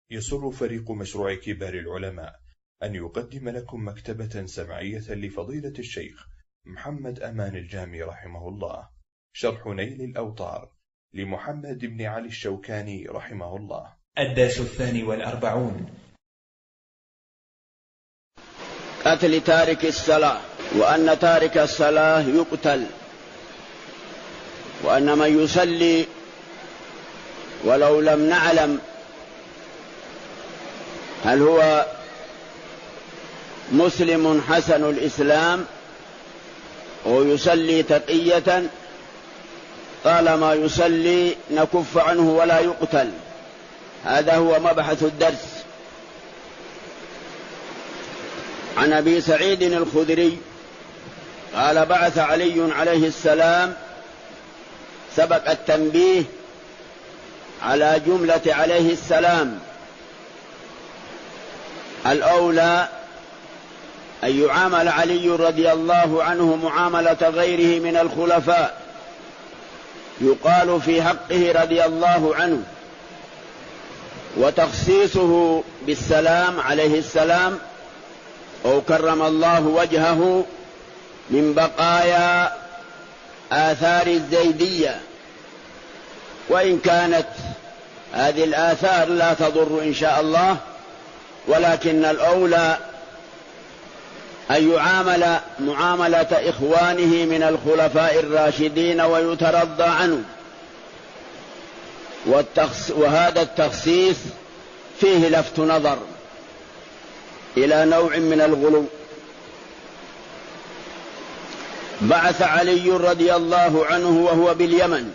يسر فريق مشروع كبار العلماء أن يقدم لكم مكتبة سمعية لفضيلة الشيخ محمد أمان الجامي رحمه الله، شرح نيل الأوطار لمحمد بن علي الشوكاني رحمه الله. الدرس 42. قتل تارك الصلاة، وأن تارك الصلاة يقتل، وأن من يصلي ولو لم نعلم هل هو مسلم حسن الإسلام أو يصلي تقية، طالما يصلي نكف عنه ولا يقتل. هذا هو مبحث الدرس. عن أبي سعيد الخدري قال: بعث علي عليه السلام، سبق التنبيه على جملة عليه السلام. الأولى أن يعامل علي رضي الله عنه معاملة غيره من الخلفاء، يقال في حقه رضي الله عنه، وتخصيصه بالسلام عليه السلام أو كرم الله وجهه من بقايا آثار الزيدية، وإن كانت هذه الآثار لا تضر إن شاء الله، ولكن الأولى أن يعامل معاملة إخوانه من الخلفاء الراشدين ويترضى عنه. وهذا التخصيص فيه لفت نظر إلى نوع من الغلو. بعث علي رضي الله عنه وهو باليمن،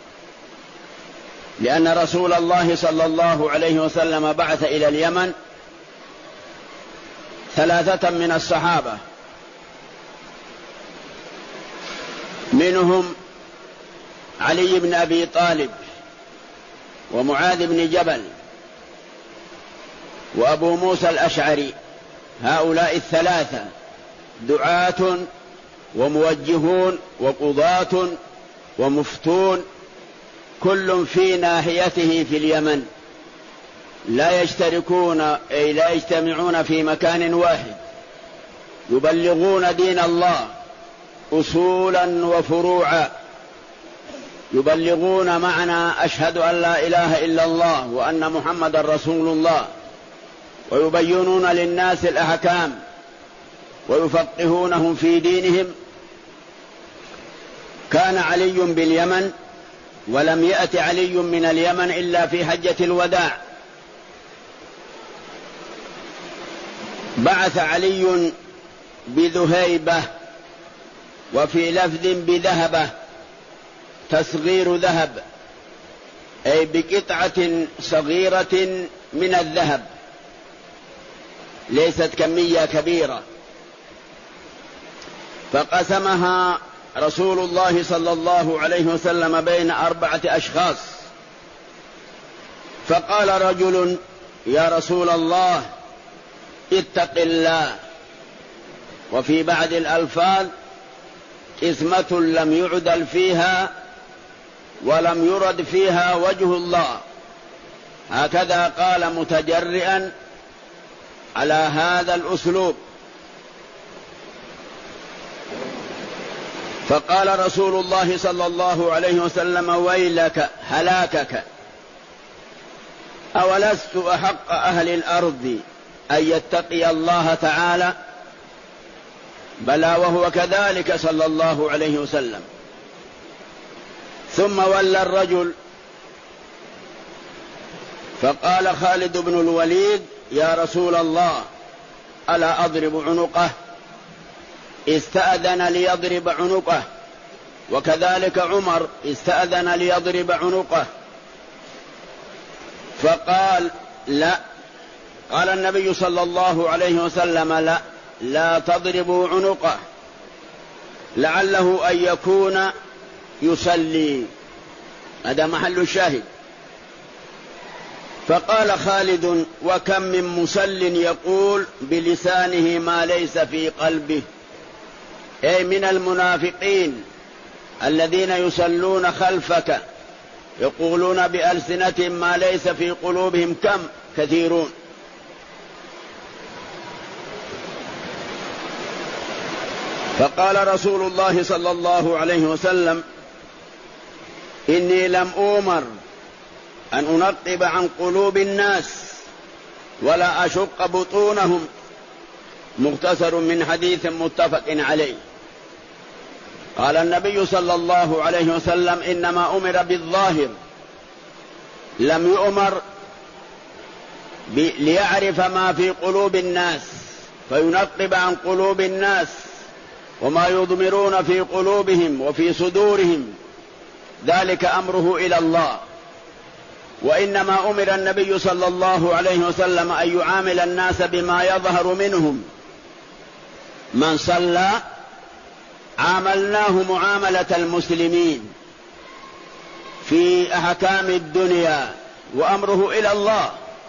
لأن رسول الله صلى الله عليه وسلم بعث إلى اليمن 3 من الصحابة، منهم علي بن أبي طالب ومعاذ بن جبل وأبو موسى الأشعري. هؤلاء 3 دعاة وموجهون وقضاة ومفتون، كل في ناحيته في اليمن، لا يشتركون أي لا يجتمعون في مكان واحد، يبلغون دين الله أصولا وفروعا، يبلغون معنى أشهد أن لا إله إلا الله وأن محمد رسول الله، ويبينون للناس الأحكام ويفقهونهم في دينهم. كان علي باليمن، ولم يأت علي من اليمن إلا في حجة الوداع. بعث علي بذهيبة، وفي لفظ بذهبة، تصغير ذهب، أي بقطعة صغيرة من الذهب، ليست كمية كبيرة. فقسمها رسول الله صلى الله عليه وسلم بين 4 أشخاص. فقال رجل: يا رسول الله اتق الله. وفي بعض الألفاظ: قسمة لم يعدل فيها ولم يرد فيها وجه الله. هكذا قال متجرئا على هذا الأسلوب. فقال رسول الله صلى الله عليه وسلم: ويلك هلاكك، أولست أحق أهل الأرض أن يتقي الله تعالى؟ بلى وهو كذلك صلى الله عليه وسلم. ثم ولى الرجل، فقال خالد بن الوليد: يا رسول الله ألا أضرب عنقه؟ استأذن ليضرب عنقه، وكذلك عمر استأذن ليضرب عنقه، فقال: لا. قال النبي صلى الله عليه وسلم: لا تضربوا عنقه، لعله أن يكون يصلي. هذا محل الشاهد. فقال خالد: وكم من مصل يقول بلسانه ما ليس في قلبه، أي من المنافقين الذين يصلون خلفك يقولون بألسنتهم ما ليس في قلوبهم، كم كثيرون. فقال رسول الله صلى الله عليه وسلم: إني لم أؤمر أن أنقب عن قلوب الناس ولا أشق بطونهم. مختصر من حديث متفق عليه. قال النبي صلى الله عليه وسلم: إنما أمر بالظاهر، لم يؤمر ليعرف ما في قلوب الناس فينقب عن قلوب الناس وما يضمرون في قلوبهم وفي صدورهم، ذلك أمره إلى الله. وإنما أمر النبي صلى الله عليه وسلم أن يعامل الناس بما يظهر منهم. من صلى عاملناه معاملة المسلمين في أحكام الدنيا وأمره إلى الله.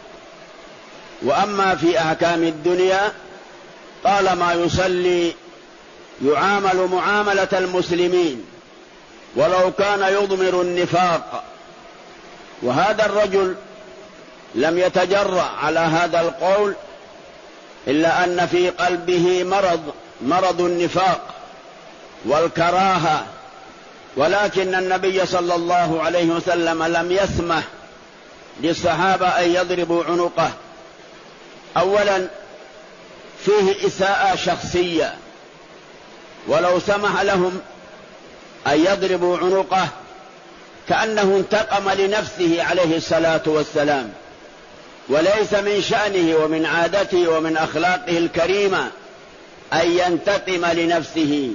وأما في أحكام الدنيا طالما يصلي يعامل معاملة المسلمين ولو كان يضمر النفاق. وهذا الرجل لم يتجرأ على هذا القول إلا أن في قلبه مرض النفاق والكراهة، ولكن النبي صلى الله عليه وسلم لم يسمح للصحابة أن يضربوا عنقه. أولا فيه إساءة شخصية، ولو سمح لهم أن يضربوا عنقه كأنه انتقم لنفسه عليه الصلاة والسلام، وليس من شأنه ومن عادته ومن أخلاقه الكريمة أن ينتقم لنفسه.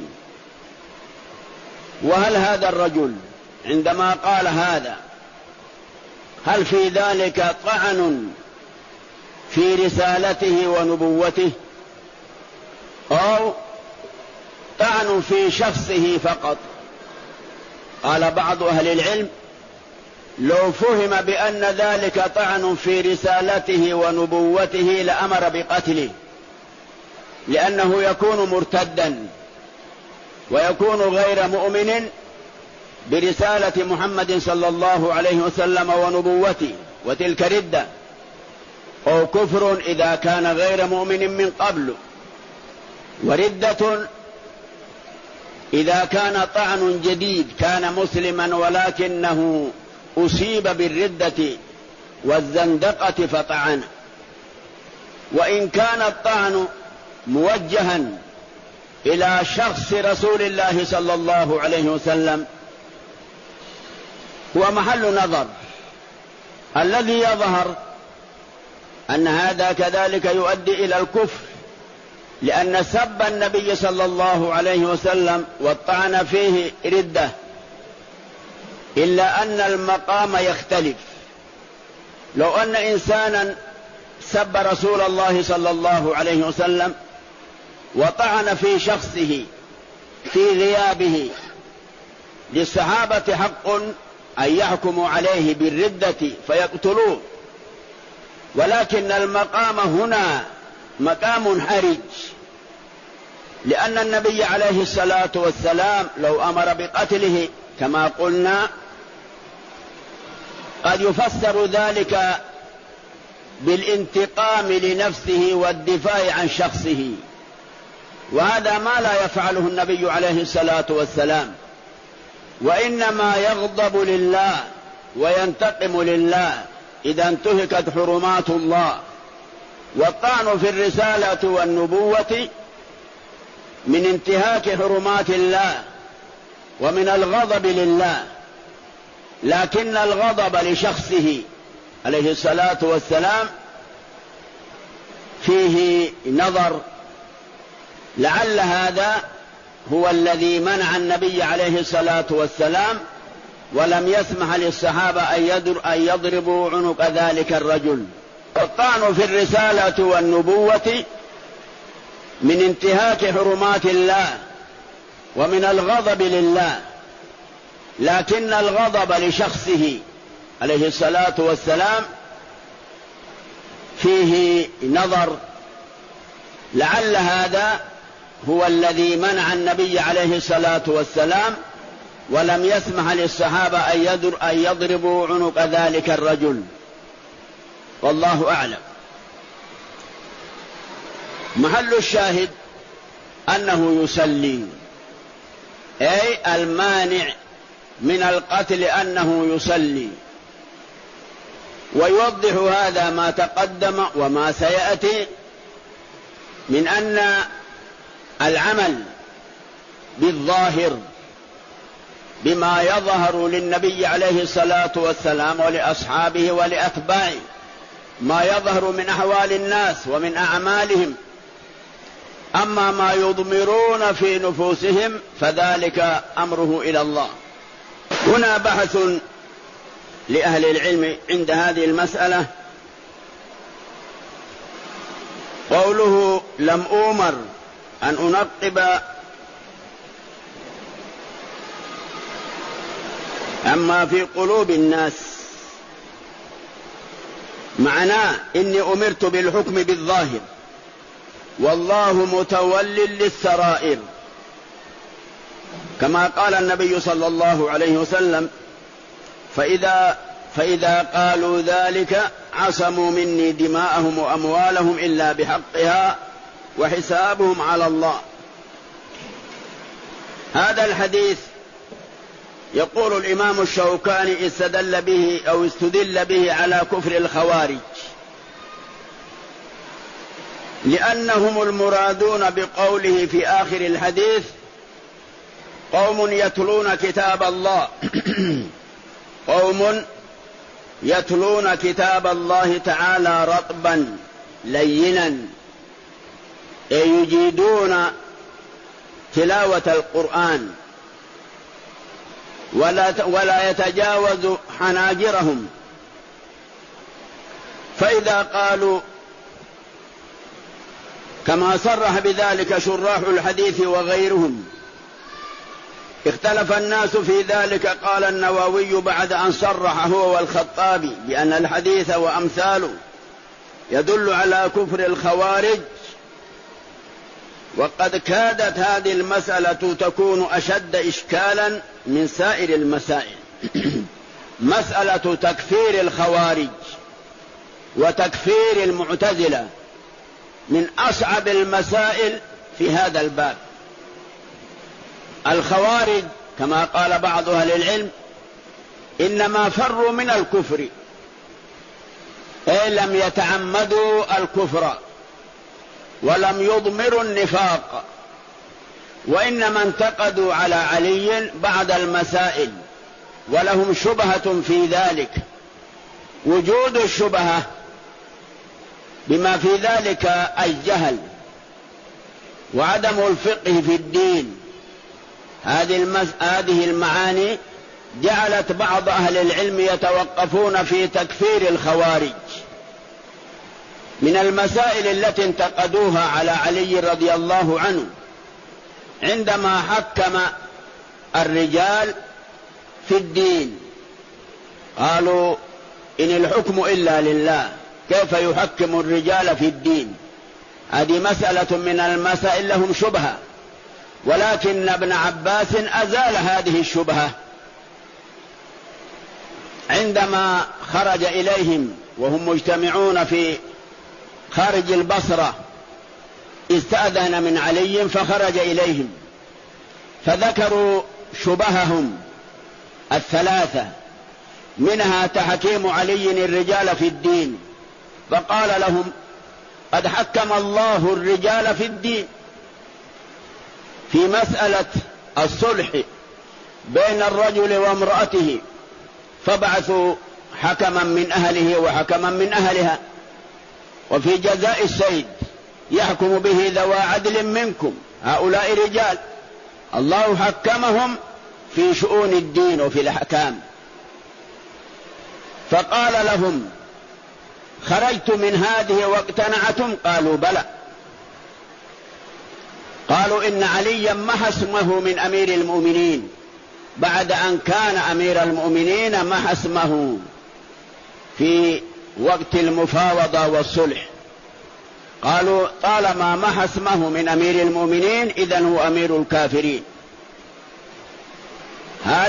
وهل هذا الرجل عندما قال هذا هل في ذلك طعن في رسالته ونبوته أو طعن في شخصه فقط؟ قال بعض أهل العلم: لو فهم بأن ذلك طعن في رسالته ونبوته لأمر بقتله، لأنه يكون مرتدا ويكون غير مؤمن برسالة محمد صلى الله عليه وسلم ونبوته، وتلك ردة أو كفر إذا كان غير مؤمن من قبل، وردة إذا كان طعن جديد كان مسلما ولكنه أصيب بالردة والزندقة فطعن. وإن كان الطعن موجها إلى شخص رسول الله صلى الله عليه وسلم هو محل نظر. الذي يظهر أن هذا كذلك يؤدي إلى الكفر، لأن سب النبي صلى الله عليه وسلم والطعن فيه ردة، إلا أن المقام يختلف. لو أن إنسانا سب رسول الله صلى الله عليه وسلم وطعن في شخصه في غيابه، للصحابة حق أن يحكموا عليه بالردة فيقتلوه، ولكن المقام هنا مقام حرج، لأن النبي عليه الصلاة والسلام لو أمر بقتله كما قلنا قد يفسر ذلك بالانتقام لنفسه والدفاع عن شخصه، وهذا ما لا يفعله النبي عليه الصلاة والسلام، وإنما يغضب لله وينتقم لله إذا انتهكت حرمات الله. والطعن في الرسالة والنبوة من انتهاك حرمات الله ومن الغضب لله، لكن الغضب لشخصه عليه الصلاة والسلام فيه نظر. لعل هذا هو الذي منع النبي عليه الصلاة والسلام ولم يسمح للصحابة أن يضربوا عنق ذلك الرجل. الطعن في الرسالة والنبوة من انتهاك حرمات الله ومن الغضب لله، لكن الغضب لشخصه عليه الصلاة والسلام فيه نظر. لعل هذا هو الذي منع النبي عليه الصلاة والسلام ولم يسمح للصحابة أن يضربوا عنق ذلك الرجل. والله أعلم. محل الشاهد أنه يصلي، أي المانع من القتل أنه يصلي. ويوضح هذا ما تقدم وما سيأتي من أن العمل بالظاهر بما يظهر للنبي عليه الصلاة والسلام ولأصحابه ولأتباعه، ما يظهر من أحوال الناس ومن أعمالهم، أما ما يضمرون في نفوسهم فذلك أمره إلى الله. هنا بحث لأهل العلم عند هذه المسألة. قوله لم أؤمر أن أنقب عما في قلوب الناس، معناه إني أمرت بالحكم بالظاهر والله متول للسرائر، كما قال النبي صلى الله عليه وسلم: فإذا قالوا ذلك عصموا مني دماءهم وأموالهم إلا بحقها وحسابهم على الله. هذا الحديث يقول الإمام الشوكاني استدل به على كفر الخوارج، لأنهم المرادون بقوله في آخر الحديث: قوم يتلون كتاب الله قوم يتلون كتاب الله تعالى رطبا لينا، أي يجيدون تلاوة القرآن ولا يتجاوز حناجرهم. فإذا قالوا كما صرح بذلك شراح الحديث وغيرهم، اختلف الناس في ذلك. قال النووي بعد أن صرح هو والخطابي بأن الحديث وأمثاله يدل على كفر الخوارج، وقد كادت هذه المسألة تكون أشد إشكالا من سائر المسائل. مسألة تكفير الخوارج وتكفير المعتزلة من أصعب المسائل في هذا الباب. الخوارج كما قال بعض أهل العلم إنما فروا من الكفر، أي لم يتعمدوا الكفر ولم يضمروا النفاق، وإنما انتقدوا على علي بعض المسائل ولهم شبهة في ذلك. وجود الشبهة بما في ذلك الجهل وعدم الفقه في الدين، هذه المعاني جعلت بعض أهل العلم يتوقفون في تكفير الخوارج. من المسائل التي انتقدوها على علي رضي الله عنه عندما حكم الرجال في الدين، قالوا إن الحكم إلا لله، كيف يحكم الرجال في الدين؟ هذه مسألة من المسائل لهم شبهة، ولكن ابن عباس أزال هذه الشبهة عندما خرج إليهم وهم مجتمعون في خارج البصرة، استأذن من علي فخرج إليهم فذكروا شبههم الثلاثة، منها تحكيم علي الرجال في الدين، فقال لهم: قد حكم الله الرجال في الدين في مسألة الصلح بين الرجل وامرأته، فبعثوا حكما من أهله وحكما من أهلها، وفي جزاء السيد يحكم به ذوى عدل منكم، هؤلاء رجال الله حكمهم في شؤون الدين وفي الأحكام. فقال لهم: خرجت من هذه واقتنعتم؟ قالوا: بلى. قالوا: إن عليا محى اسمه من أمير المؤمنين بعد أن كان أمير المؤمنين، محى اسمه في وقت المفاوضة والصلح. قالوا: طالما محى اسمه من أمير المؤمنين إذن هو أمير الكافرين.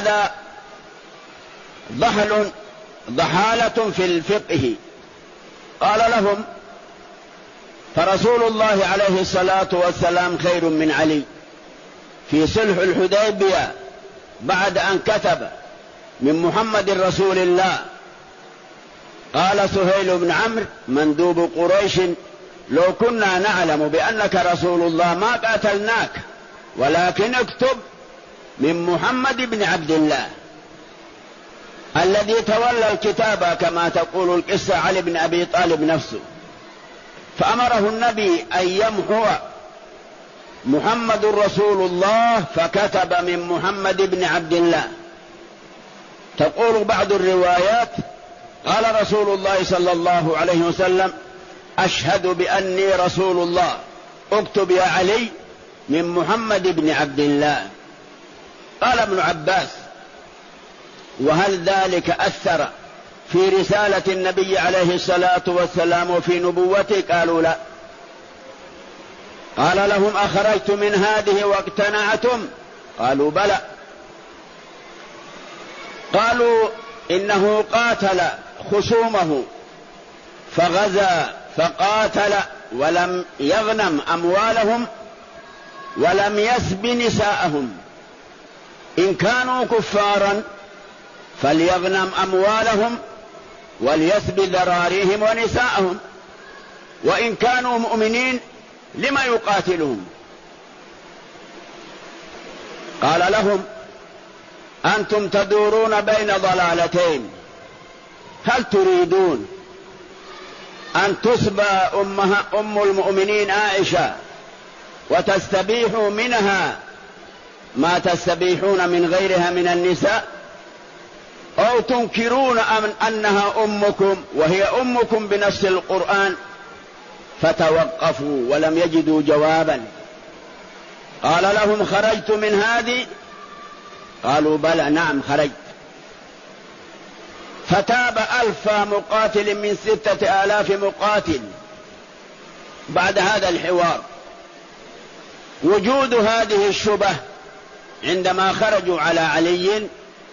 هذا ضحالة في الفقه، قال لهم: فرسول الله عليه الصلاة والسلام خير من علي. في صلح الحديبية بعد أن كتب من محمد رسول الله قال سهيل بن عمرو مندوب قريش: لو كنا نعلم بأنك رسول الله ما قاتلناك، ولكن اكتب من محمد بن عبد الله الذي تولى الكتابة، كما تقول القصة علي بن أبي طالب نفسه. فأمره النبي أن يمحو محمد رسول الله، فكتب من محمد بن عبد الله. تقول بعض الروايات: قال رسول الله صلى الله عليه وسلم: أشهد بأني رسول الله، اكتب يا علي من محمد بن عبد الله. قال ابن عباس: وهل ذلك أثر في رسالة النبي عليه الصلاة والسلام وفي نبوته؟ قالوا: لا. قال لهم: أخرجت من هذه واقتنعتم؟ قالوا: بلى. قالوا: إنه قاتل خصومه فغزا فقاتل ولم يغنم أموالهم ولم يسب نساءهم، إن كانوا كفارا فليغنم أموالهم وليسب ذراريهم ونساءهم، وإن كانوا مؤمنين لما يقاتلهم؟ قال لهم: أنتم تدورون بين ضلالتين، هل تريدون أن تسبى أم المؤمنين عائشة وتستبيحوا منها ما تستبيحون من غيرها من النساء، أو تنكرون أنها أمكم وهي أمكم بنص القرآن؟ فتوقفوا ولم يجدوا جوابا. قال لهم: خرجت من هذه؟ قالوا: بلى، نعم خرجت. فتاب 1000 مقاتل من 6000 مقاتل. بعد هذا الحوار وجود هذه الشبه عندما خرجوا على علي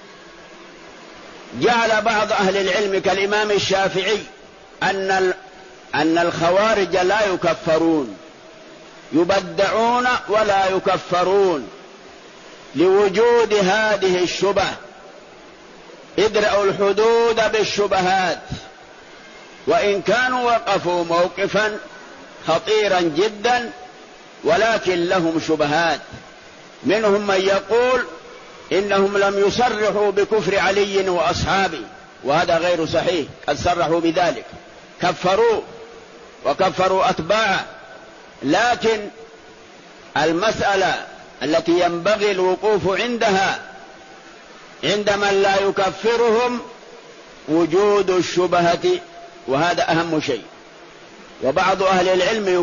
جعل بعض أهل العلم كالإمام الشافعي أن الخوارج لا يكفرون، يبدعون ولا يكفرون لوجود هذه الشبه. ادرأوا الحدود بالشبهات، وإن كانوا وقفوا موقفا خطيرا جدا ولكن لهم شبهات. منهم من يقول إنهم لم يصرحوا بكفر علي وأصحابه، وهذا غير صحيح، قد صرحوا بذلك، كفروا وكفروا أتباعه. لكن المسألة التي ينبغي الوقوف عندها عند من لا يكفرهم وجود الشبهة، وهذا أهم شيء. وبعض أهل العلم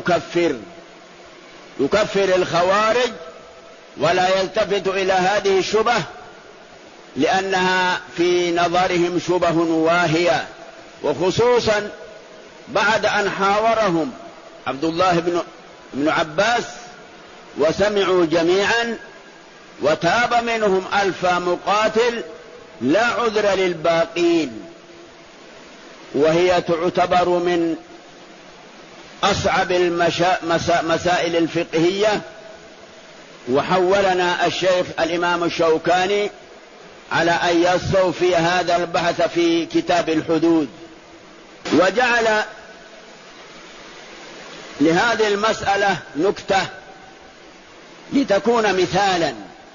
يكفر الخوارج ولا يلتفت إلى هذه الشبه، لأنها في نظرهم شبه واهية، وخصوصا بعد أن حاورهم عبد الله بن عباس وسمعوا جميعا وتاب منهم 1000 مقاتل، لا عذر للباقين. وهي تعتبر من أصعب المسائل الفقهية. وحولنا الشيخ الإمام الشوكاني على أن يستوفي هذا البحث في كتاب الحدود، وجعل لهذه المسألة نكتة لتكون مثالا.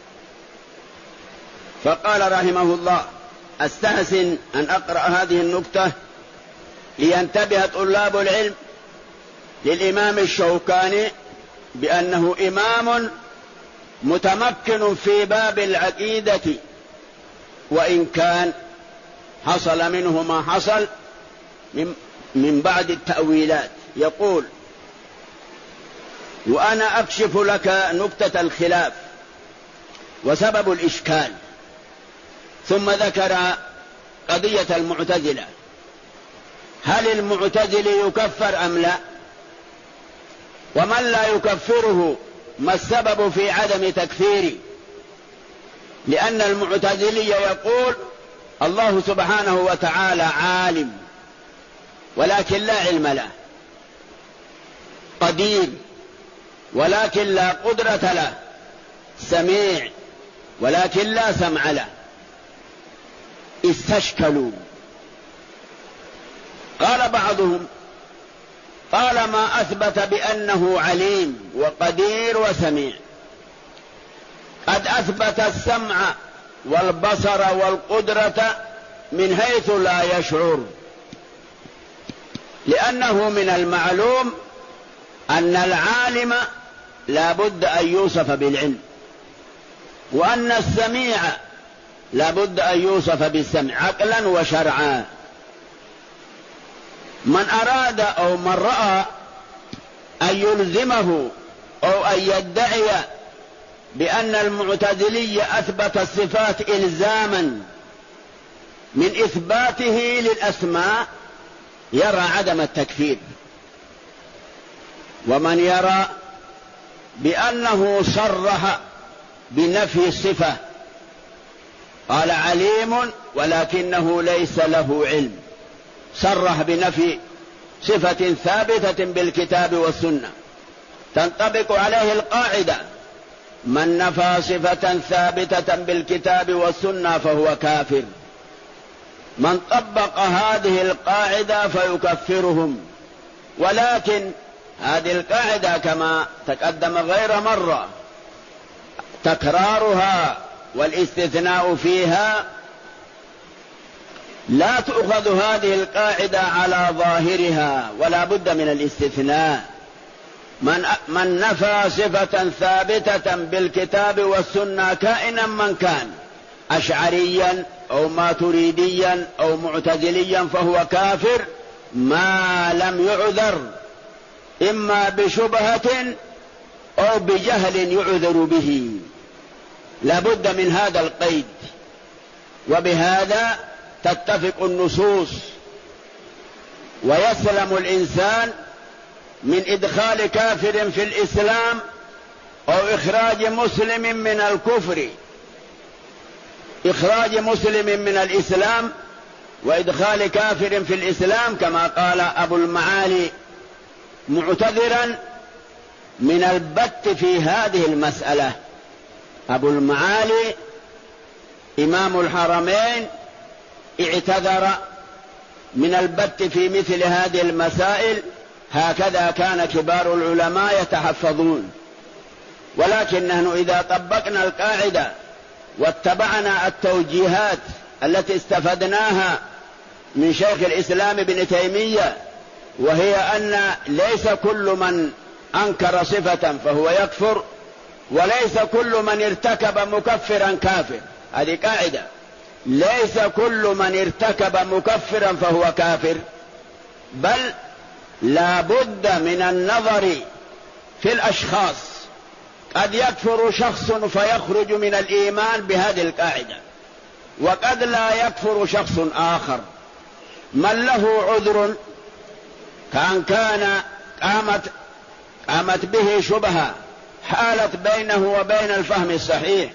فقال رحمه الله: أستحسن أن أقرأ هذه النكتة لينتبه طلاب العلم للإمام الشوكاني بأنه إمام متمكن في باب العقيدة، وإن كان حصل منه ما حصل من بعد التأويلات. يقول: وأنا أكشف لك نكتة الخلاف وسبب الإشكال. ثم ذكر قضية المعتزلة، هل المعتزلي يكفر أم لا؟ ومن لا يكفره ما السبب في عدم تكفيره؟ لأن المعتزلي يقول الله سبحانه وتعالى عالم، ولكن لا علم له، قدير ولكن لا قدرة له، سميع ولكن لا سمع له. استشكلوا. قال بعضهم طالما أثبت بأنه عليم وقدير وسميع، قد أثبت السمع والبصر والقدرة من حيث لا يشعر، لأنه من المعلوم أن العالم لا بد أن يوصف بالعلم، وأن السميع لا بد أن يوصف بالسمع عقلا وشرعا. من أراد أو من رأى أن يلزمه أو أن يدعي بأن المعتزلي أثبت الصفات إلزاما من إثباته للأسماء يرى عدم التكفير. ومن يرى بأنه صرح بنفي الصفة، قال عليم ولكنه ليس له علم، صرح بنفي صفة ثابتة بالكتاب والسنة، تنطبق عليه القاعدة: من نفى صفة ثابتة بالكتاب والسنة فهو كافر. من طبق هذه القاعدة فيكفرهم. ولكن هذه القاعدة كما تقدم غير مرة تكرارها والاستثناء فيها، لا تؤخذ هذه القاعدة على ظاهرها ولا بد من الاستثناء. من نفى صفة ثابتة بالكتاب والسنة كائنا من كان، أشعريا أو ماتريديا أو معتزليا، فهو كافر ما لم يعذر إما بشبهة أو بجهل يعذر به. لا بد من هذا القيد، وبهذا تتفق النصوص ويسلم الإنسان من إدخال كافر في الإسلام أو إخراج مسلم من الكفر، إخراج مسلم من الإسلام وإدخال كافر في الإسلام، كما قال أبو المعالي معتذرا من البت في هذه المسألة. أبو المعالي إمام الحرمين اعتذر من البت في مثل هذه المسائل، هكذا كان كبار العلماء يتحفظون. ولكن نحن إذا طبقنا القاعدة واتبعنا التوجيهات التي استفدناها من شيخ الإسلام ابن تيمية، وهي أن ليس كل من أنكر صفة فهو يكفر، وليس كل من ارتكب مكفرا كافر. هذه قاعدة، ليس كل من ارتكب مكفرا فهو كافر، بل لا بد من النظر في الأشخاص. قد يكفر شخص فيخرج من الإيمان بهذه القاعدة، وقد لا يكفر شخص آخر. من له عذر كان قامت به شبهة حالت بينه وبين الفهم الصحيح،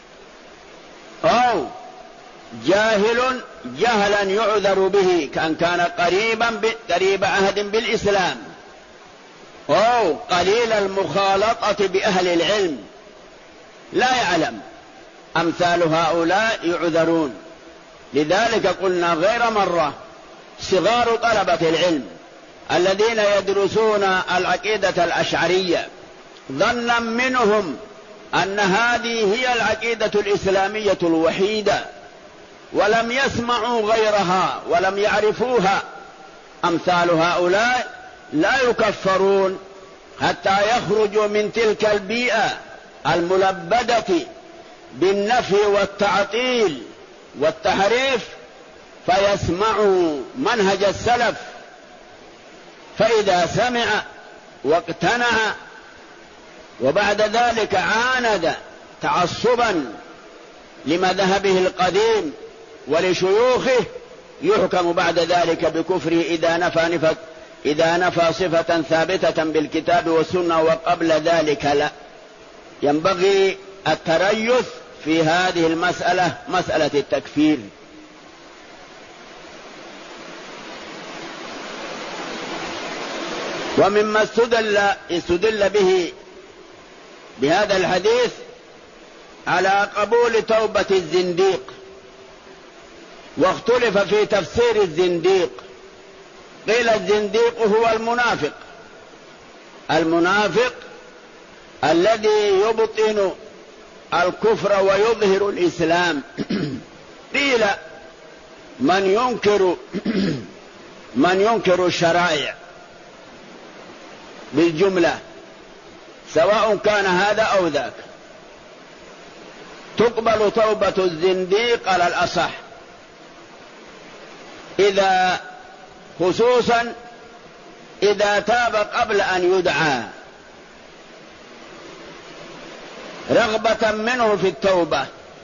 أو جاهل جهلا يعذر به كان قريب عهد بالإسلام، أو قليل المخالطة بأهل العلم لا يعلم، أمثال هؤلاء يعذرون. لذلك قلنا غير مرة صغار طلبة العلم الذين يدرسون العقيدة الأشعرية ظنا منهم أن هذه هي العقيدة الإسلامية الوحيدة، ولم يسمعوا غيرها ولم يعرفوها، أمثال هؤلاء لا يكفرون حتى يخرجوا من تلك البيئة الملبدة بالنفي والتعطيل والتحريف، فيسمعوا منهج السلف، فإذا سمع واقتنع وبعد ذلك عاند تعصبا لمذهبه القديم ولشيوخه، يحكم بعد ذلك بكفره إذا نفى صفة ثابتة بالكتاب والسنة، وقبل ذلك لا. ينبغي التريث في هذه المسألة، مسألة التكفير. ومما استدل به بهذا الحديث على قبول توبة الزنديق، واختلف في تفسير الزنديق. قيل الزنديق هو المنافق الذي يبطن الكفر ويظهر الإسلام. قيل من ينكر الشرائع بالجملة، سواء كان هذا أو ذاك. تقبل توبة الزنديق على الأصح خصوصا إذا تاب قبل أن يدعى، رغبة منه في التوبة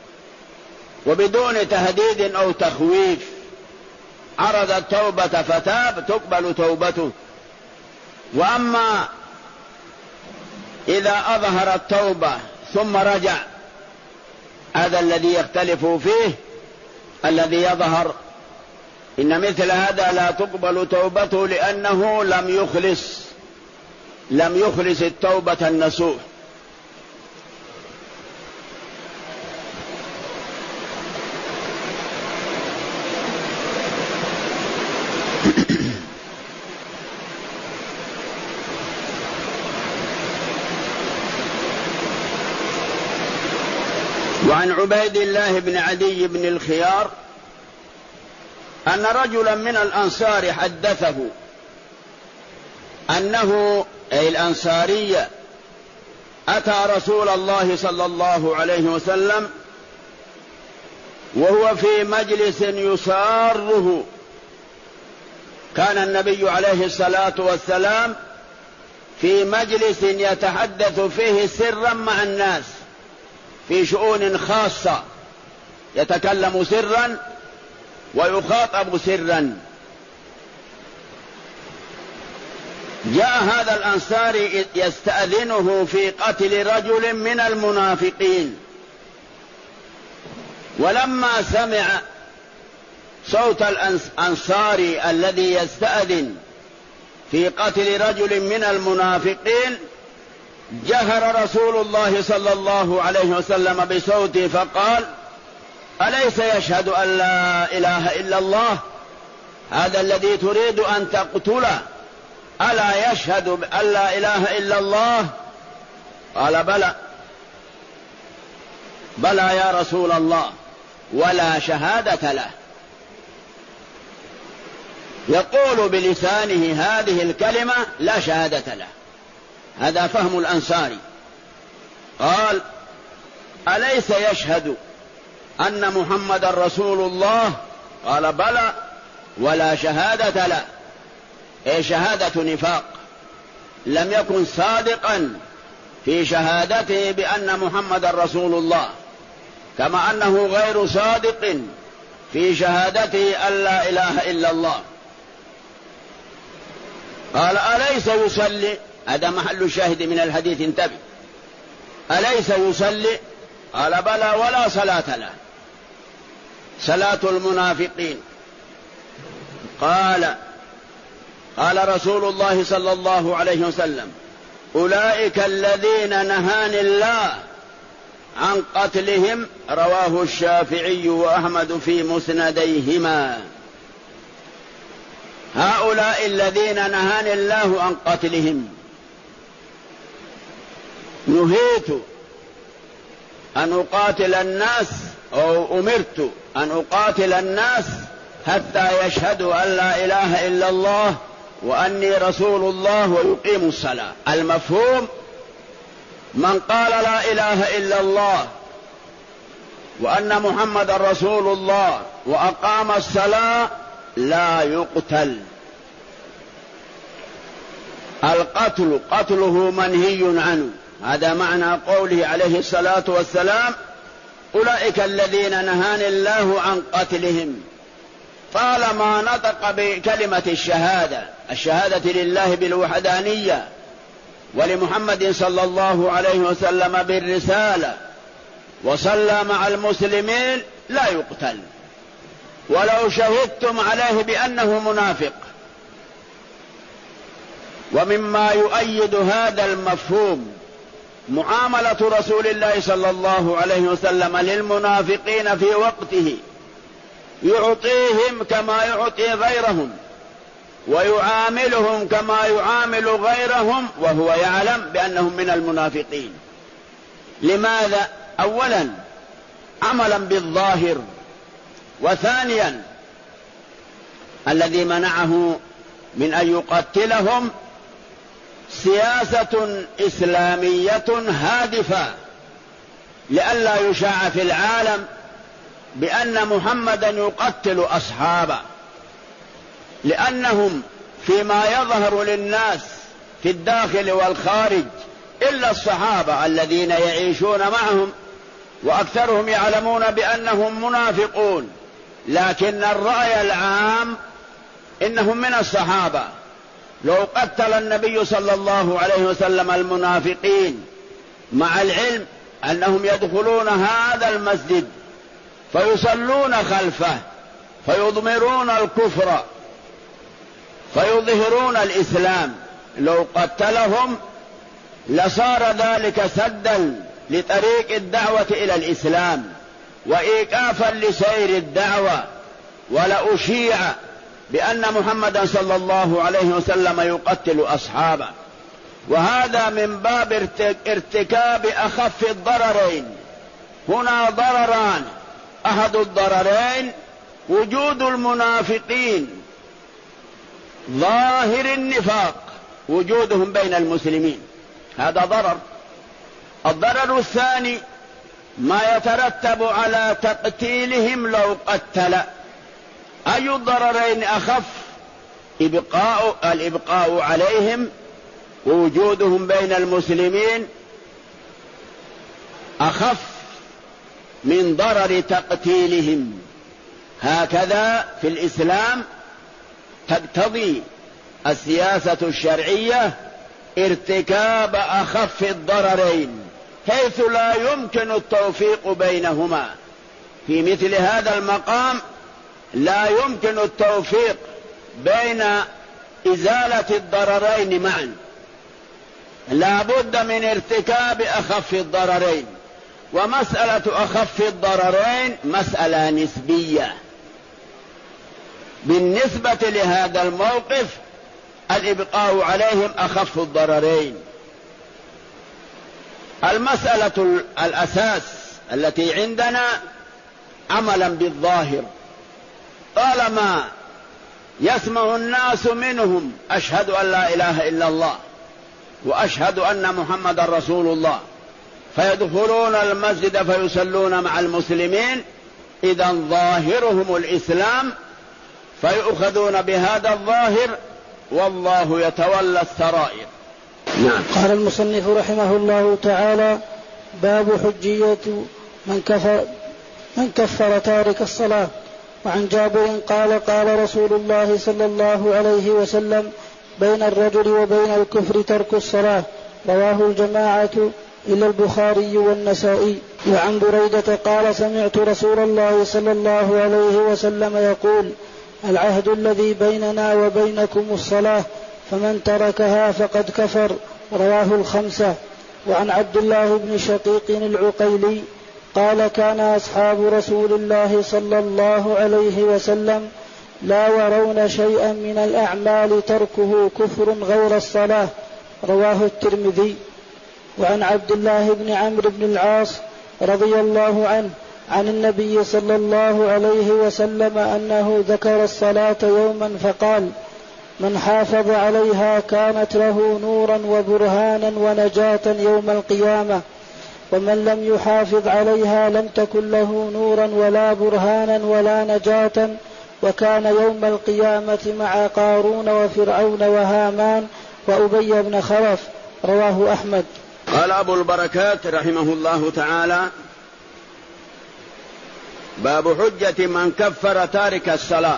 وبدون تهديد أو تخويف، عرض التوبة فتاب تقبل توبته. وأما إذا أظهر التوبة ثم رجع، هذا الذي يختلف فيه، الذي يظهر إن مثل هذا لا تقبل توبته لأنه لم يخلص التوبة النصوح. وعن عبيد الله بن عدي بن الخيار أن رجلا من الأنصار حدثه أنه أي الأنصاري أتى رسول الله صلى الله عليه وسلم وهو في مجلس يساره. كان النبي عليه الصلاة والسلام في مجلس يتحدث فيه سرا مع الناس في شؤون خاصة، يتكلم سرا ويخاطب سرا. جاء هذا الأنصاري يستأذنه في قتل رجل من المنافقين، ولما سمع صوت الأنصاري الذي يستأذن في قتل رجل من المنافقين، جهر رسول الله صلى الله عليه وسلم بصوته فقال: أليس يشهد أن لا إله إلا الله هذا الذي تريد أن تقتله؟ ألا يشهد أن لا إله إلا الله؟ قال: بلى يا رسول الله، ولا شهادة له. يقول بلسانه هذه الكلمة لا شهادة له، هذا فهم الأنصاري. قال: أليس يشهد أن محمد رسول الله؟ قال: بلى، ولا شهادة له، أي شهادة نفاق، لم يكن صادقا في شهادته بأن محمد رسول الله، كما أنه غير صادق في شهادته أن لا إله إلا الله. قال: أليس يصلي؟ هذا محل الشاهد من الحديث، انتبه. أليس يصلي؟ قال: بلى، ولا صلاة له، صلاة المنافقين. قال رسول الله صلى الله عليه وسلم: أولئك الذين نهاني الله عن قتلهم. رواه الشافعي وأحمد في مسنديهما. هؤلاء الذين نهاني الله عن قتلهم، نهيت أن أقاتل الناس، أو أمرت أن أقاتل الناس حتى يشهدوا أن لا إله إلا الله وأني رسول الله ويقيموا الصلاة. المفهوم: من قال لا إله إلا الله وأن محمد رسول الله وأقام الصلاة لا يقتل. القتل قتله منهي عنه، هذا معنى قوله عليه الصلاة والسلام: أولئك الذين نهاني الله عن قتلهم. طالما نطق بكلمة الشهادة لله بالوحدانية ولمحمد صلى الله عليه وسلم بالرسالة وصلى مع المسلمين لا يقتل، ولو شهدتم عليه بأنه منافق ومما يؤيد هذا المفهوم معاملة رسول الله صلى الله عليه وسلم للمنافقين في وقته، يعطيهم كما يعطي غيرهم ويعاملهم كما يعامل غيرهم وهو يعلم بأنهم من المنافقين. لماذا؟ أولا عملا بالظاهر، وثانيا الذي منعه من أن يقتلهم سياسة إسلامية هادفة لئلا يشاع في العالم بأن محمدا يقتل أصحابه، لأنهم فيما يظهر للناس في الداخل والخارج إلا الصحابة الذين يعيشون معهم وأكثرهم يعلمون بأنهم منافقون، لكن الرأي العام إنهم من الصحابة. لو قتل النبي صلى الله عليه وسلم المنافقين مع العلم أنهم يدخلون هذا المسجد فيصلون خلفه فيضمرون الكفر فيظهرون الإسلام، لو قتلهم لصار ذلك سدا لطريق الدعوة إلى الإسلام وإيقافا لسير الدعوة، ولأشيع بأن محمدا صلى الله عليه وسلم يقتل أصحابه. وهذا من باب ارتكاب أخف الضررين. هنا ضرران، أحد الضررين وجود المنافقين ظاهر النفاق، وجودهم بين المسلمين، هذا ضرر. الضرر الثاني ما يترتب على تقتيلهم لو قتل. أي الضررين أخف؟ الإبقاء عليهم ووجودهم بين المسلمين أخف من ضرر تقتيلهم. هكذا في الإسلام تقتضي السياسة الشرعية ارتكاب أخف الضررين حيث لا يمكن التوفيق بينهما. في مثل هذا المقام لا يمكن التوفيق بين إزالة الضررين معا، لا بد من ارتكاب أخف الضررين. ومسألة أخف الضررين مسألة نسبية، بالنسبة لهذا الموقف الإبقاء عليهم أخف الضررين. المسألة الأساس التي عندنا عملا بالظاهر، طالما يسمع الناس منهم أشهد أن لا إله إلا الله وأشهد أن محمد رسول الله، فيدخلون المسجد فيصلون مع المسلمين، إذا ظاهرهم الإسلام فيؤخذون بهذا الظاهر، والله يتولى السرائر. نعم. قال المصنف رحمه الله تعالى: باب حجية من كفر تارك الصلاة. وعن جابر قال: قال رسول الله صلى الله عليه وسلم: بين الرجل وبين الكفر ترك الصلاة. رواه الجماعة إلا البخاري والنسائي. وعن بريدة قال: سمعت رسول الله صلى الله عليه وسلم يقول: العهد الذي بيننا وبينكم الصلاة، فمن تركها فقد كفر. رواه الخمسة. وعن عبد الله بن شقيق العقيلي قال: كان أصحاب رسول الله صلى الله عليه وسلم لا يرون شيئا من الأعمال تركه كفر غير الصلاة. رواه الترمذي. وعن عبد الله بن عمرو بن العاص رضي الله عنه عن النبي صلى الله عليه وسلم أنه ذكر الصلاة يوما فقال: من حافظ عليها كانت له نورا وبرهانا ونجاة يوم القيامة، ومن لم يحافظ عليها لم تكن له نورا ولا برهانا ولا نجاة، وكان يوم القيامة مع قارون وفرعون وهامان وأبي بن خلف. رواه أحمد. قال أبو البركات رحمه الله تعالى: باب حجة من كفر تارك الصلاة.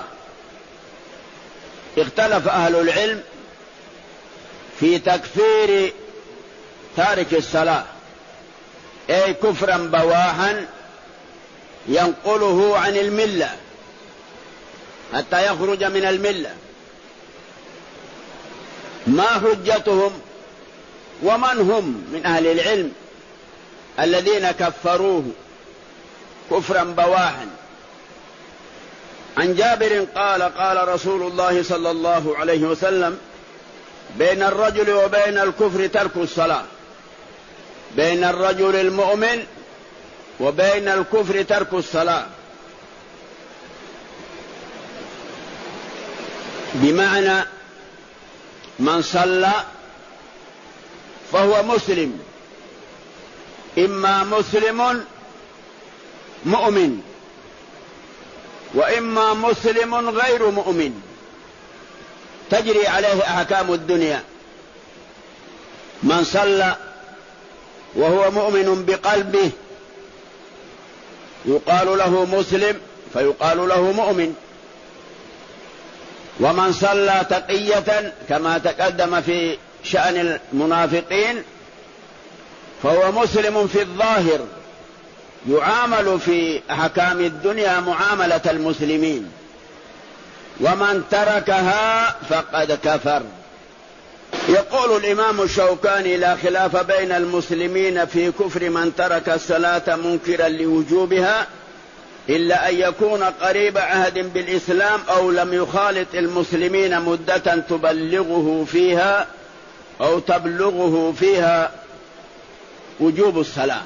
اختلف أهل العلم في تكفير تارك الصلاة، أي كفرا بواحا ينقله عن الملة حتى يخرج من الملة. ما حجتهم ومن هم من أهل العلم الذين كفروه كفرا بواحا. عن جابر قال قال رسول الله صلى الله عليه وسلم: بين الرجل وبين الكفر ترك الصلاة، بين الرجل المؤمن وبين الكفر ترك الصلاة، بمعنى من صلى فهو مسلم، إما مسلم مؤمن وإما مسلم غير مؤمن تجري عليه أحكام الدنيا. من صلى وهو مؤمن بقلبه يقال له مسلم فيقال له مؤمن، ومن صلى تقية كما تقدم في شأن المنافقين فهو مسلم في الظاهر، يعامل في أحكام الدنيا معاملة المسلمين، ومن تركها فقد كفر. يقول الإمام الشوكاني: لا خلاف بين المسلمين في كفر من ترك الصلاة منكرا لوجوبها، إلا أن يكون قريب عهد بالإسلام أو لم يخالط المسلمين مدة تبلغه فيها أو تبلغه فيها وجوب الصلاة.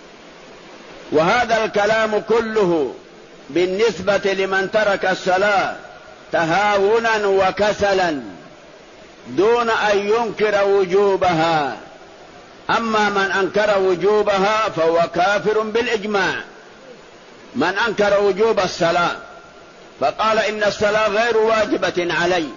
وهذا الكلام كله بالنسبة لمن ترك الصلاة تهاونا وكسلا دون أن ينكر وجوبها. أما من أنكر وجوبها فهو كافر بالإجماع. من أنكر وجوب الصلاة فقال إن الصلاة غير واجبة علي،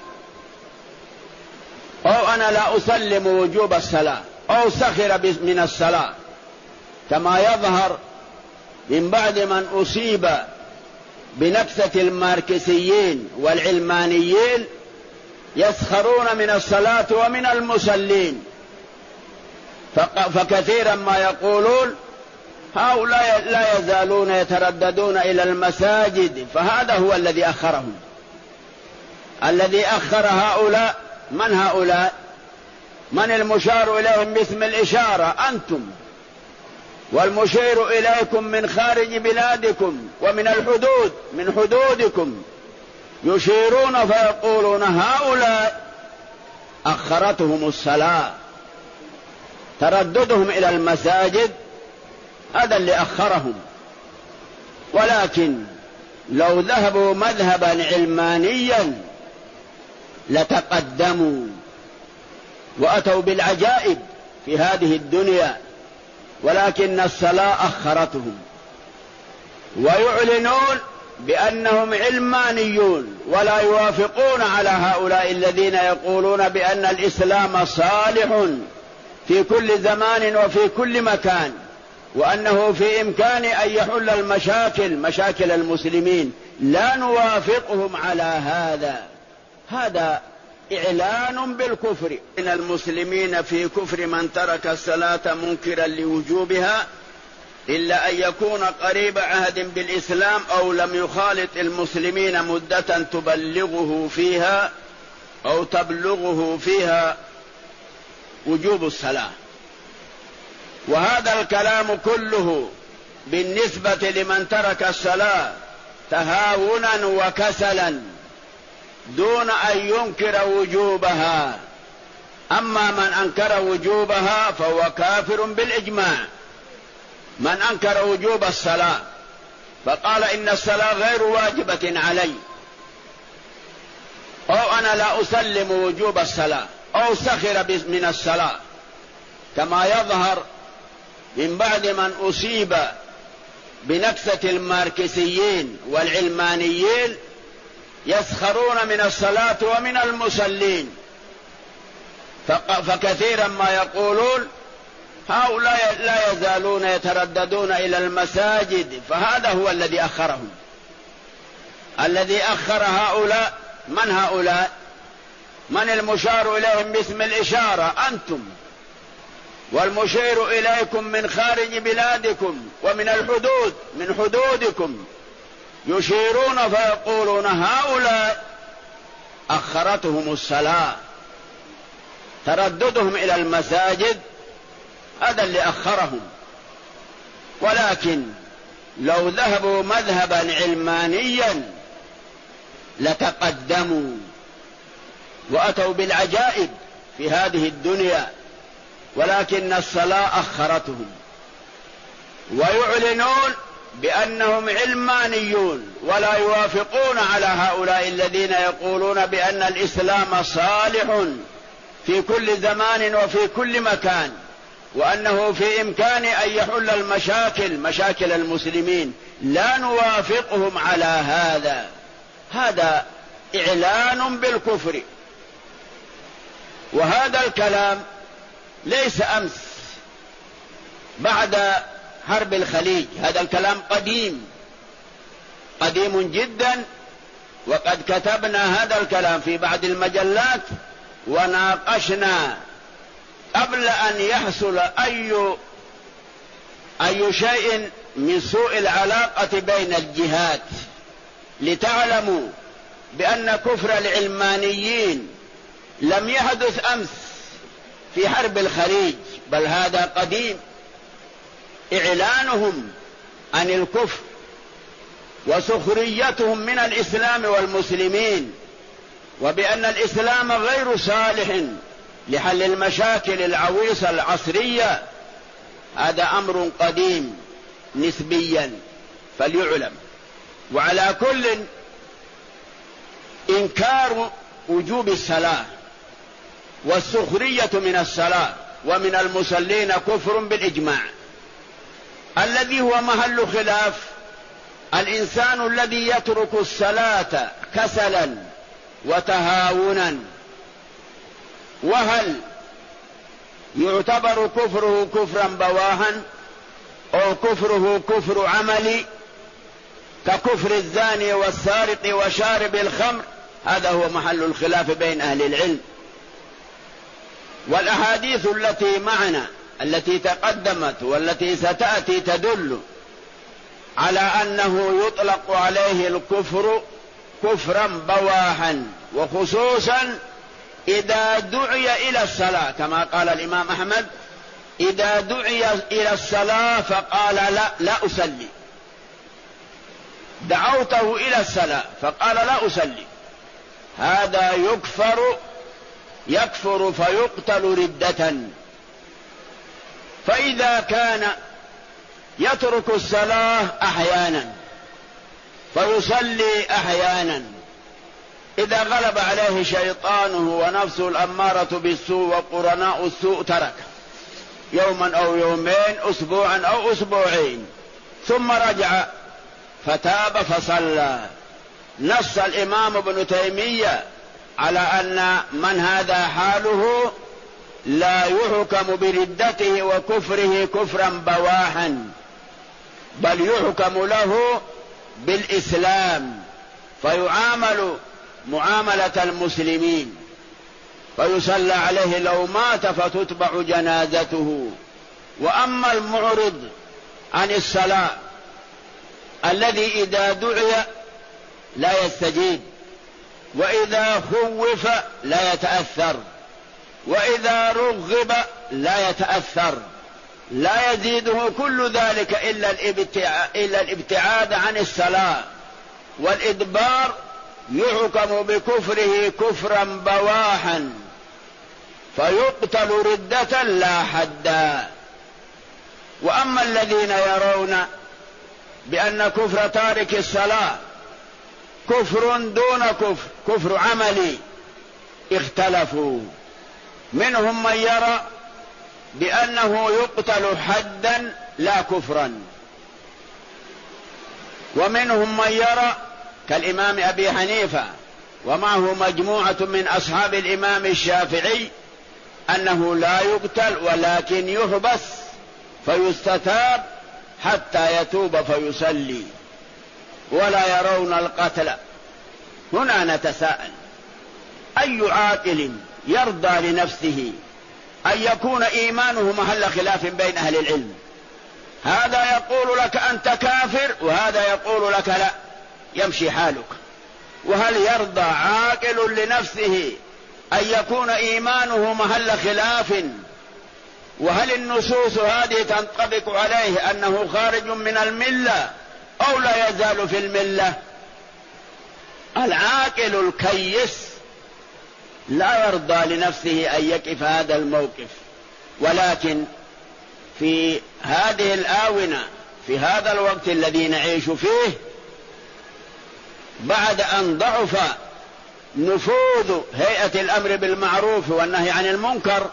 أو أنا لا أسلم وجوب الصلاة، أو سخر من الصلاة، كما يظهر من بعد من أصيب بنكسة الماركسيين والعلمانيين يسخرون من الصلاة ومن المصلين، فكثيرا ما يقولون هؤلاء لا يزالون يترددون إلى المساجد، فهذا هو الذي أخرهم. الذي أخر هؤلاء من هؤلاء؟ من المشار إليهم باسم الإشارة؟ أنتم، والمشير إليكم من خارج بلادكم ومن الحدود من حدودكم، يشيرون فيقولون هؤلاء أخرتهم الصلاة، ترددهم إلى المساجد هذا اللي أخرهم. ولكن لو ذهبوا مذهبا علمانيا لتقدموا وأتوا بالعجائب في هذه الدنيا، ولكن الصلاة أخرتهم، ويعلنون بأنهم علمانيون ولا يوافقون على هؤلاء الذين يقولون بأن الإسلام صالح في كل زمان وفي كل مكان، وأنه في إمكان أن يحل المشاكل مشاكل المسلمين. لا نوافقهم على هذا. هذا إعلان بالكفر. إن المسلمين في كفر من ترك الصلاة منكرا لوجوبها، إلا أن يكون قريب عهد بالإسلام أو لم يخالط المسلمين مدة تبلغه فيها أو تبلغه فيها وجوب الصلاة. وهذا الكلام كله بالنسبة لمن ترك الصلاة تهاونا وكسلا دون أن ينكر وجوبها. أما من أنكر وجوبها فهو كافر بالإجماع. من أنكر وجوب الصلاة فقال إن الصلاة غير واجبة علي، أو أنا لا أسلم وجوب الصلاة، أو سخر من الصلاة، كما يظهر من بعد من أصيب بنكسة الماركسيين والعلمانيين يسخرون من الصلاة ومن المصلين، فكثيرا ما يقولون هؤلاء لا يزالون يترددون إلى المساجد، فهذا هو الذي أخرهم. الذي أخر هؤلاء من هؤلاء؟ من المشار إليهم باسم الإشارة؟ أنتم، والمشير إليكم من خارج بلادكم ومن الحدود من حدودكم، يشيرون فيقولون هؤلاء أخرتهم الصلاة، ترددهم إلى المساجد هذا اللي أخرهم. ولكن لو ذهبوا مذهبا علمانيا لتقدموا وأتوا بالعجائب في هذه الدنيا، ولكن الصلاة أخرتهم، ويعلنون بأنهم علمانيون ولا يوافقون على هؤلاء الذين يقولون بأن الإسلام صالح في كل زمان وفي كل مكان، وأنه في إمكان أن يحل مشاكل المسلمين. لا نوافقهم على هذا، هذا إعلان بالكفر. وهذا الكلام ليس أمس بعد حرب الخليج، هذا الكلام قديم جدا، وقد كتبنا هذا الكلام في بعض المجلات وناقشنا قبل أن يحصل أي شيء من سوء العلاقة بين الجهات، لتعلموا بأن كفر العلمانيين لم يحدث أمس في حرب الخليج، بل هذا قديم. إعلانهم عن الكفر وسخريتهم من الإسلام والمسلمين، وبأن الإسلام غير صالح لحل المشاكل العويصة العصرية، هذا أمر قديم نسبيا فليعلم. وعلى كل إنكار وجوب الصلاة والسخرية من الصلاة ومن المصلين كفر بالإجماع. الذي هو محل خلاف الإنسان الذي يترك الصلاة كسلا وتهاونا، وهل يعتبر كفره كفرا بواها أو كفره كفر عملي ككفر الزاني والسارق وشارب الخمر؟ هذا هو محل الخلاف بين أهل العلم. والأحاديث التي معنا التي تقدمت والتي ستأتي تدل على أنه يطلق عليه الكفر كفرا بواحا، وخصوصا إذا دعي إلى الصلاة، كما قال الإمام أحمد: إذا دعي إلى الصلاة فقال لا أصلي، دعوته إلى الصلاة فقال لا أصلي، هذا يكفر فيقتل ردة. فإذا كان يترك الصلاة أحيانا فيصلي أحيانا، إذا غلب عليه شيطانه ونفسه الأمارة بالسوء وقرناء السوء ترك يوما أو يومين، أسبوعا أو أسبوعين، ثم رجع فتاب فصلى. نص الإمام ابن تيمية على أن من هذا حاله لا يحكم بردته وكفره كفرا بواحا، بل يحكم له بالإسلام، فيعامل معاملة المسلمين، فيصلى عليه لو مات فتتبع جنازته. وأما المعرض عن الصلاة الذي إذا دعي لا يستجيب، وإذا خوف لا يتأثر، وإذا رغب لا يتأثر، لا يزيده كل ذلك إلا الابتعاد عن الصلاة والإدبار، يحكم بكفره كفرا بواحا فيقتل ردة لا حدا. وأما الذين يرون بأن كفر تارك الصلاة كفر دون كفر عملي اختلفوا، منهم من يرى بأنه يقتل حدا لا كفرا، ومنهم من يرى كالإمام أبي حنيفة ومعه مجموعة من أصحاب الإمام الشافعي أنه لا يقتل ولكن يحبس فيستتاب حتى يتوب فيصلي، ولا يرون القتل. هنا نتساءل: أي عاقل يرضى لنفسه أن يكون إيمانه محل خلاف بين أهل العلم؟ هذا يقول لك أنت كافر، وهذا يقول لك لا، يمشي حالك. وهل يرضى عاقل لنفسه أن يكون إيمانه محل خلاف، وهل النصوص هذه تنطبق عليه أنه خارج من الملة أو لا يزال في الملة؟ العاقل الكيس لا يرضى لنفسه أن يقف هذا الموقف، ولكن في هذه الآونة، في هذا الوقت الذي نعيش فيه، بعد أن ضعف نفوذ هيئة الأمر بالمعروف والنهي عن المنكر،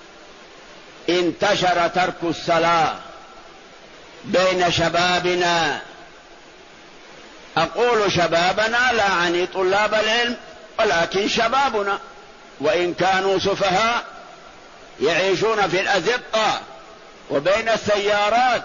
انتشر ترك الصلاة بين شبابنا. أقول شبابنا لا أعني طلاب العلم، ولكن شبابنا، وإن كانوا سفهاء يعيشون في الأزقة وبين السيارات،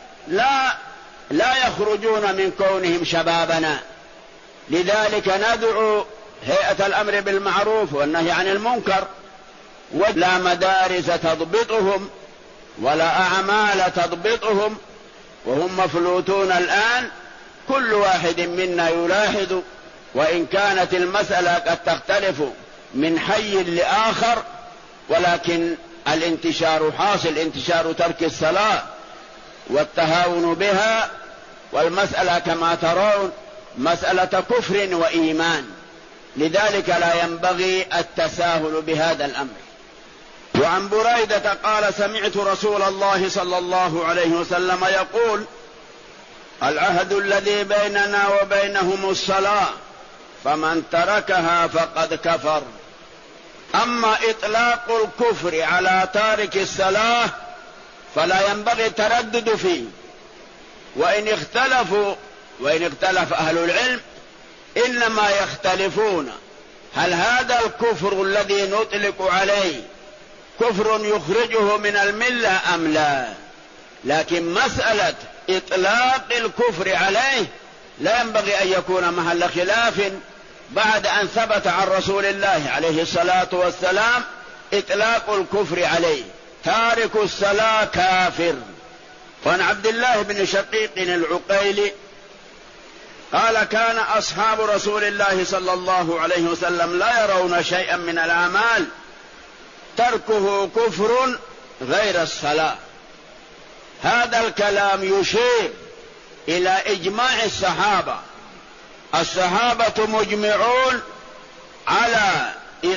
لا يخرجون من كونهم شبابنا. لذلك ندعو هيئة الأمر بالمعروف والنهي عن المنكر، ولا مدارس تضبطهم ولا أعمال تضبطهم، وهم مفلوتون الآن. كل واحد منا يلاحظ، وإن كانت المسألة قد تختلف من حي لآخر، ولكن الانتشار حاصل، انتشار ترك الصلاة والتهاون بها، والمسألة كما ترون مسألة كفر وإيمان. لذلك لا ينبغي التساهل بهذا الأمر. وعن بريدة قال: سمعت رسول الله صلى الله عليه وسلم يقول: العهد الذي بيننا وبينهم الصلاة، فمن تركها فقد كفر. أما إطلاق الكفر على تارك الصلاة فلا ينبغي التردد فيه، وإن اختلف أهل العلم إنما يختلفون هل هذا الكفر الذي نطلق عليه كفر يخرجه من الملة أم لا. لكن مسألة إطلاق الكفر عليه لا ينبغي أن يكون محل خلاف بعد أن ثبت عن رسول الله عليه الصلاة والسلام إطلاق الكفر عليه. تارك الصلاة كافر. وعن عبد الله بن شقيق العقيلي قال: كان أصحاب رسول الله صلى الله عليه وسلم لا يرون شيئا من الأعمال تركه كفر غير الصلاة. هذا الكلام يشير إلى إجماع الصحابة. الصحابة مجمعون على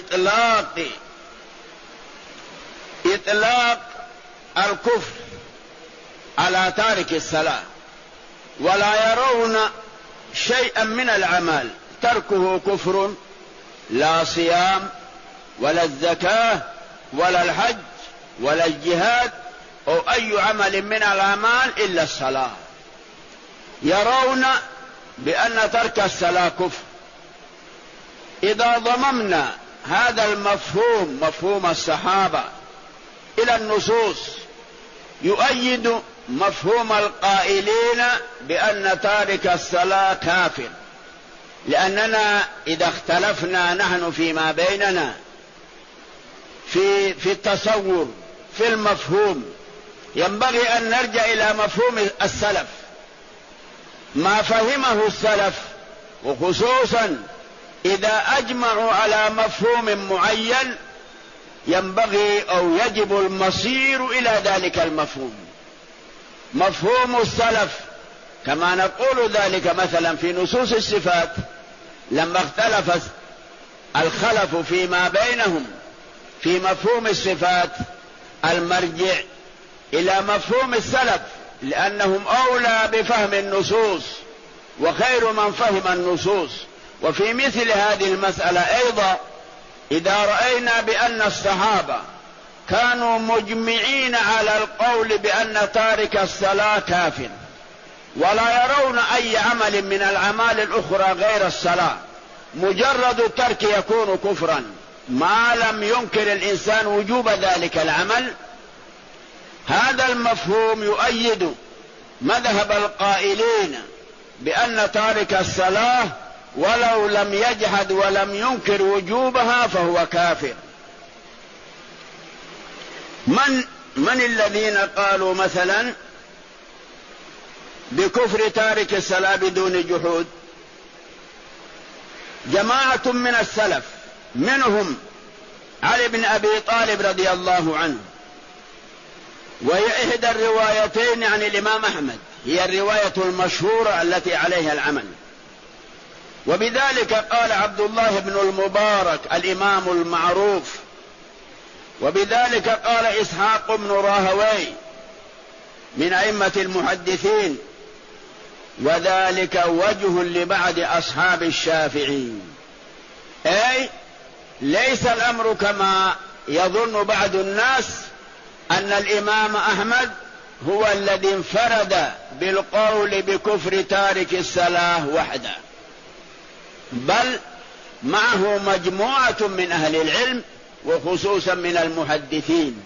إطلاق الكفر على تارك الصلاة، ولا يرون شيئا من الأعمال تركه كفر، لا صيام ولا الزكاة ولا الحج ولا الجهاد أو أي عمل من الأعمال إلا الصلاة. يرون بأن ترك الصلاة كفر. إذا ضممنا هذا المفهوم، مفهوم الصحابة، إلى النصوص يؤيد مفهوم القائلين بأن تارك الصلاة كافر. لأننا إذا اختلفنا نحن فيما بيننا في التصور، في المفهوم، ينبغي أن نرجع إلى مفهوم السلف، ما فهمه السلف، وخصوصا إذا أجمعوا على مفهوم معين ينبغي أو يجب المصير إلى ذلك المفهوم. مفهوم السلف كما نقول ذلك مثلا في نصوص الصفات، لما اختلف الخلف فيما بينهم في مفهوم الصفات، المرجع إلى مفهوم السلف، لأنهم أولى بفهم النصوص وخير من فهم النصوص. وفي مثل هذه المسألة أيضا إذا رأينا بأن الصحابة كانوا مجمعين على القول بأن تارك الصلاة كافر، ولا يرون أي عمل من الأعمال الأخرى غير الصلاة، مجرد الترك يكون كفرا ما لم ينكر الإنسان وجوب ذلك العمل. هذا المفهوم يؤيد مذهب القائلين بأن تارك الصلاة ولو لم يجحد ولم ينكر وجوبها فهو كافر. من الذين قالوا مثلا بكفر تارك الصلاة بدون جحود؟ جماعة من السلف، منهم علي بن أبي طالب رضي الله عنه، وهي إحدى الروايتين عن الإمام أحمد، هي الرواية المشهورة التي عليها العمل. وبذلك قال عبد الله بن المبارك الإمام المعروف، وبذلك قال إسحاق بن راهوي من أئمة المحدثين، وذلك وجه لبعض أصحاب الشافعي، أي ليس الأمر كما يظن بعض الناس أن الإمام أحمد هو الذي انفرد بالقول بكفر تارك الصلاة وحده، بل معه مجموعة من أهل العلم وخصوصا من المحدثين.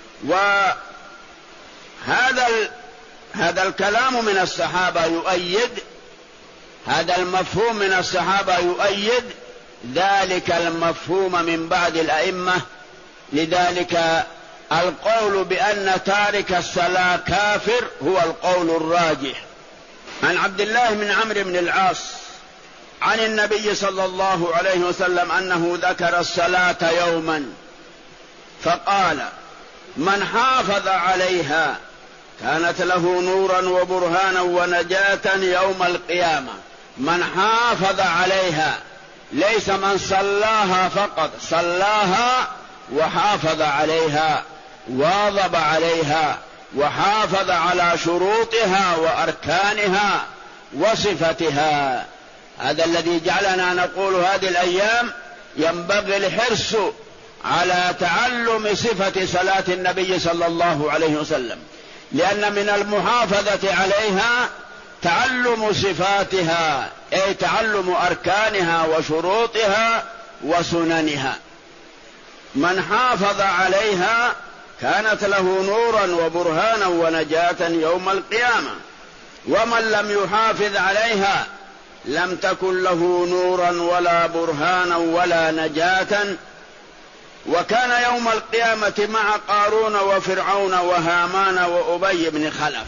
هذا الكلام من الصحابة يؤيد، هذا المفهوم من الصحابة يؤيد ذلك المفهوم من بعض الأئمة. لذلك القول بأن تارك الصلاة كافر هو القول الراجح. عن عبد الله بن عمرو بن العاص عن النبي صلى الله عليه وسلم أنه ذكر الصلاة يوما فقال: من حافظ عليها كانت له نورا وبرهانا ونجاة يوم القيامة. من حافظ عليها، ليس من صلاها فقط، صلاها وحافظ عليها، واظب عليها، وحافظ على شروطها وأركانها وصفتها. هذا الذي جعلنا نقول هذه الأيام ينبغي الحرص على تعلم صفة صلاة النبي صلى الله عليه وسلم، لأن من المحافظة عليها تعلم صفاتها، أي تعلم أركانها وشروطها وسننها. من حافظ عليها كانت له نورا وبرهانا ونجاة يوم القيامة، ومن لم يحافظ عليها لم تكن له نورا ولا برهانا ولا نجاة. وكان يوم القيامة مع قارون وفرعون وهامان وأبي بن خلف.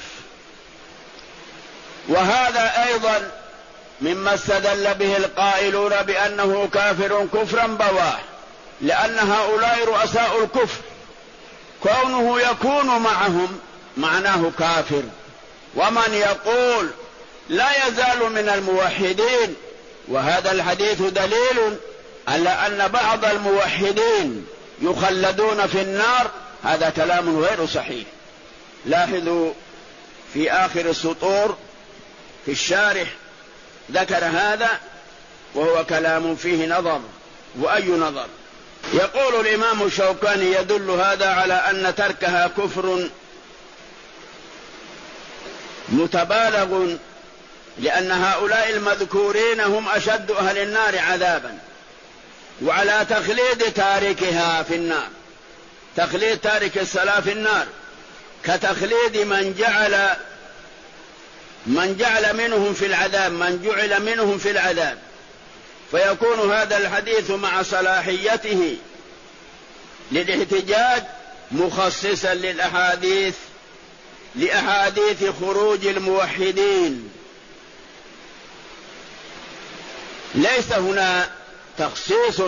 وهذا أيضا مما استدل به القائلون بأنه كافر كفرا بواح، لأن هؤلاء رؤساء الكفر، كونه يكون معهم معناه كافر. ومن يقول لا يزال من الموحدين، وهذا الحديث دليل على أن بعض الموحدين يخلدون في النار، هذا كلام غير صحيح. لاحظوا في آخر السطور في الشارح ذكر هذا، وهو كلام فيه نظر. وأي نظر؟ يقول الإمام الشوكاني: يدل هذا على أن تركها كفر متبالغ، لأن هؤلاء المذكورين هم أشد أهل النار عذابا، وعلى تخليد تاركها في النار، تخليد تارك الصلاة في النار كتخليد من جعل منهم في العذاب، من جعل منهم في العذاب. فيكون هذا الحديث مع صلاحيته للاحتجاج مخصصا لأحاديث خروج الموحدين. ليس هنا تخصيص،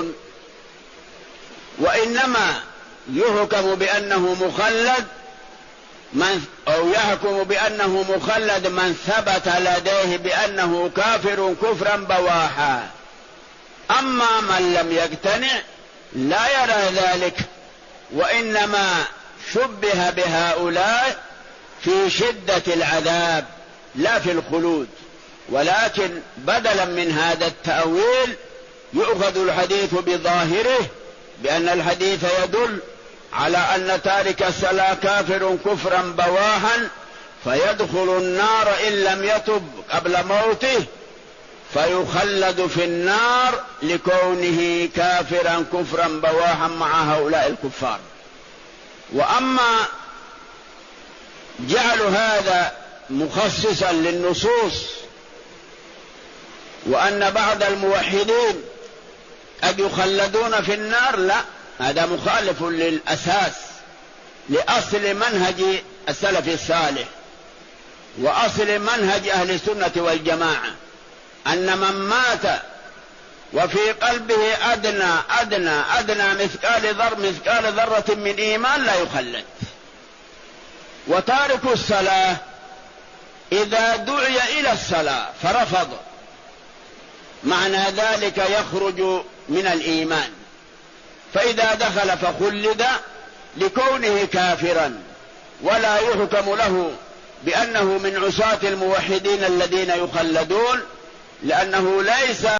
وإنما يحكم بأنه مخلد أو يحكم بأنه مخلد من ثبت لديه بأنه كافر كفرا بواحا. أما من لم يقتنع لا يرى ذلك، وإنما شبه بهؤلاء في شدة العذاب لا في الخلود. ولكن بدلا من هذا التأويل يؤخذ الحديث بظاهره، بأن الحديث يدل على أن تارك الصلاة كافر كفرا بواحا، فيدخل النار إن لم يتب قبل موته، فيخلد في النار لكونه كافرا كفرا بواحا مع هؤلاء الكفار. وأما جعل هذا مخصصا للنصوص، وأن بعض الموحدين قد يخلدون في النار، لا، هذا مخالف للأساس، لأصل منهج السلف الصالح وأصل منهج أهل السنة والجماعة، أن من مات وفي قلبه أدنى مثقال ذرة من إيمان لا يخلد. وتارك الصلاة إذا دعي إلى الصلاة فرفض معنى ذلك يخرج من الإيمان، فإذا دخل فخلد لكونه كافرا، ولا يحكم له بأنه من عصاة الموحدين الذين يخلدون، لأنه ليس